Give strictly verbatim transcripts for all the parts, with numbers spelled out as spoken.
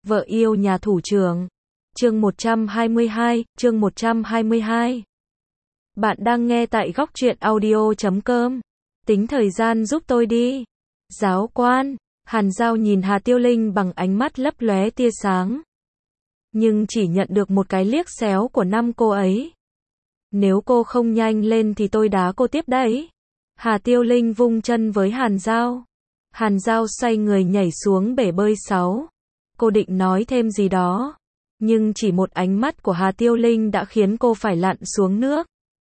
Vợ yêu nhà thủ trưởng. Chương một trăm hai mươi hai, chương một trăm hai mươi hai. Bạn đang nghe tại góc truyện audio chấm com. Tính thời gian giúp tôi đi. Giáo quan, Hàn Giao nhìn Hà Tiêu Linh bằng ánh mắt lấp lóe tia sáng. Nhưng chỉ nhận được một cái liếc xéo của năm cô ấy. Nếu cô không nhanh lên thì tôi đá cô tiếp đấy. Hà Tiêu Linh vung chân với Hàn Giao. Hàn Giao xoay người nhảy xuống bể bơi sáu. Cô định nói thêm gì đó. Nhưng chỉ một ánh mắt của Hà Tiêu Linh đã khiến cô phải lặn xuống nước.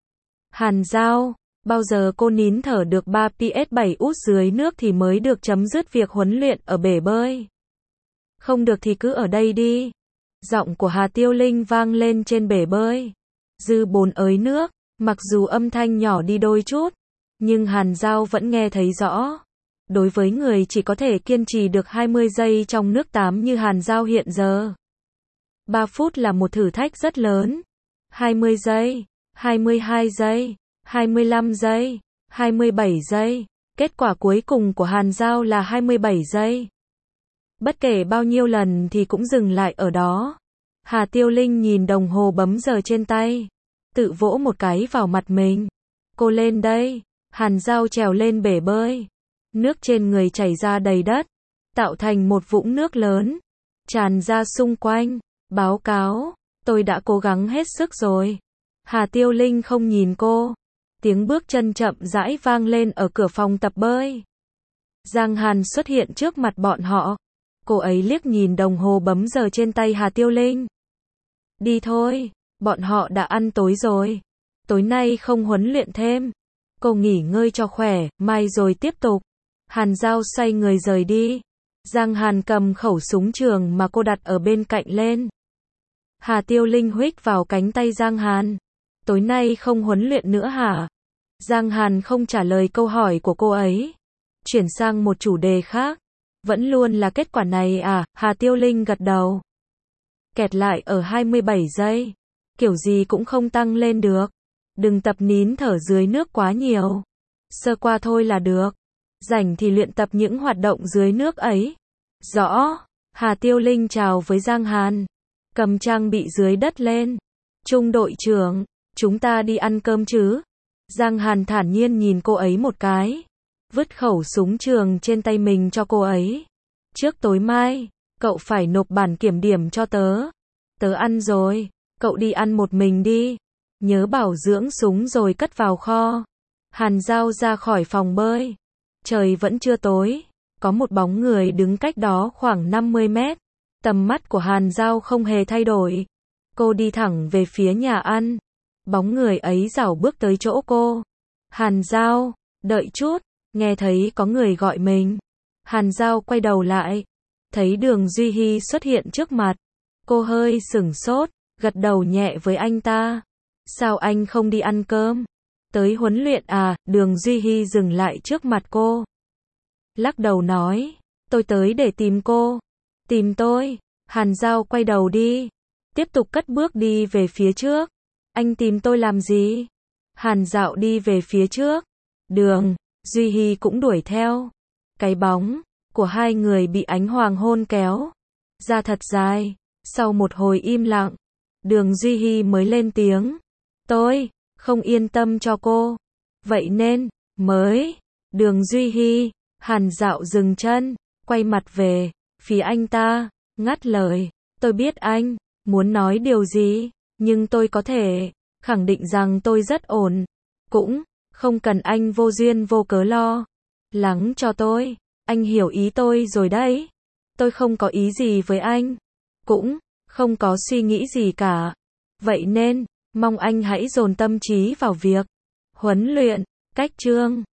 Hàn Giao, bao giờ cô nín thở được ba pê ét bảy út dưới nước thì mới được chấm dứt việc huấn luyện ở bể bơi. Không được thì cứ ở đây đi. Giọng của Hà Tiêu Linh vang lên trên bể bơi. Dư bốn ới nước, mặc dù âm thanh nhỏ đi đôi chút, nhưng Hàn Giao vẫn nghe thấy rõ. Đối với người chỉ có thể kiên trì được hai mươi giây trong nước tắm như Hàn Giao hiện giờ. ba phút là một thử thách rất lớn. hai mươi giây, hai mươi hai giây, hai mươi lăm giây, hai mươi bảy giây. Kết quả cuối cùng của Hàn Giao là hai mươi bảy giây. Bất kể bao nhiêu lần thì cũng dừng lại ở đó. Hà Tiêu Linh nhìn đồng hồ bấm giờ trên tay. Tự vỗ một cái vào mặt mình. Cô lên đây. Hàn Giao trèo lên bể bơi. Nước trên người chảy ra đầy đất. Tạo thành một vũng nước lớn. Tràn ra xung quanh. Báo cáo. Tôi đã cố gắng hết sức rồi. Hà Tiêu Linh không nhìn cô. Tiếng bước chân chậm rãi vang lên ở cửa phòng tập bơi. Giang Hàn xuất hiện trước mặt bọn họ. Cô ấy liếc nhìn đồng hồ bấm giờ trên tay Hà Tiêu Linh. Đi thôi, bọn họ đã ăn tối rồi. Tối nay không huấn luyện thêm. Cô nghỉ ngơi cho khỏe, mai rồi tiếp tục. Hàn Giao xoay người rời đi. Giang Hàn cầm khẩu súng trường mà cô đặt ở bên cạnh lên. Hà Tiêu Linh huých vào cánh tay Giang Hàn. Tối nay không huấn luyện nữa hả? Giang Hàn không trả lời câu hỏi của cô ấy. Chuyển sang một chủ đề khác. Vẫn luôn là kết quả này à? Hà Tiêu Linh gật đầu. Kẹt lại ở hai mươi bảy giây. Kiểu gì cũng không tăng lên được. Đừng tập nín thở dưới nước quá nhiều. Sơ qua thôi là được. Rảnh thì luyện tập những hoạt động dưới nước ấy. Rõ. Hà Tiêu Linh chào với Giang Hàn. Cầm trang bị dưới đất lên. Trung đội trưởng, chúng ta đi ăn cơm chứ? Giang Hàn thản nhiên nhìn cô ấy một cái. Vứt khẩu súng trường trên tay mình cho cô ấy. Trước tối mai, cậu phải nộp bản kiểm điểm cho tớ. Tớ ăn rồi, cậu đi ăn một mình đi. Nhớ bảo dưỡng súng rồi cất vào kho. Hàn Giao ra khỏi phòng bơi. Trời vẫn chưa tối. Có một bóng người đứng cách đó khoảng năm mươi mét. Tầm mắt của Hàn Giao không hề thay đổi. Cô đi thẳng về phía nhà ăn. Bóng người ấy rảo bước tới chỗ cô. Hàn Giao, đợi chút. Nghe thấy có người gọi mình. Hàn Giao quay đầu lại. Thấy Đường Duy Hy xuất hiện trước mặt. Cô hơi sửng sốt, gật đầu nhẹ với anh ta. Sao anh không đi ăn cơm? Tới huấn luyện à? Đường Duy Hy dừng lại trước mặt cô. Lắc đầu nói. Tôi tới để tìm cô. Tìm tôi? Hàn Giao quay đầu đi. Tiếp tục cất bước đi về phía trước. Anh tìm tôi làm gì? Hàn Dạo đi về phía trước. Đường Duy Hy cũng đuổi theo. Cái bóng của hai người bị ánh hoàng hôn kéo ra thật dài. Sau một hồi im lặng, Đường Duy Hy mới lên tiếng. Tôi không yên tâm cho cô. Vậy nên, mới. Đường Duy Hy. Hàn Dạo dừng chân, quay mặt về phía anh ta, ngắt lời. Tôi biết anh muốn nói điều gì, nhưng tôi có thể khẳng định rằng tôi rất ổn. Cũng không cần anh vô duyên vô cớ lo lắng cho tôi. Anh hiểu ý tôi rồi đấy. Tôi không có ý gì với anh. Cũng không có suy nghĩ gì cả. Vậy nên, mong anh hãy dồn tâm trí vào việc huấn luyện. Cách chương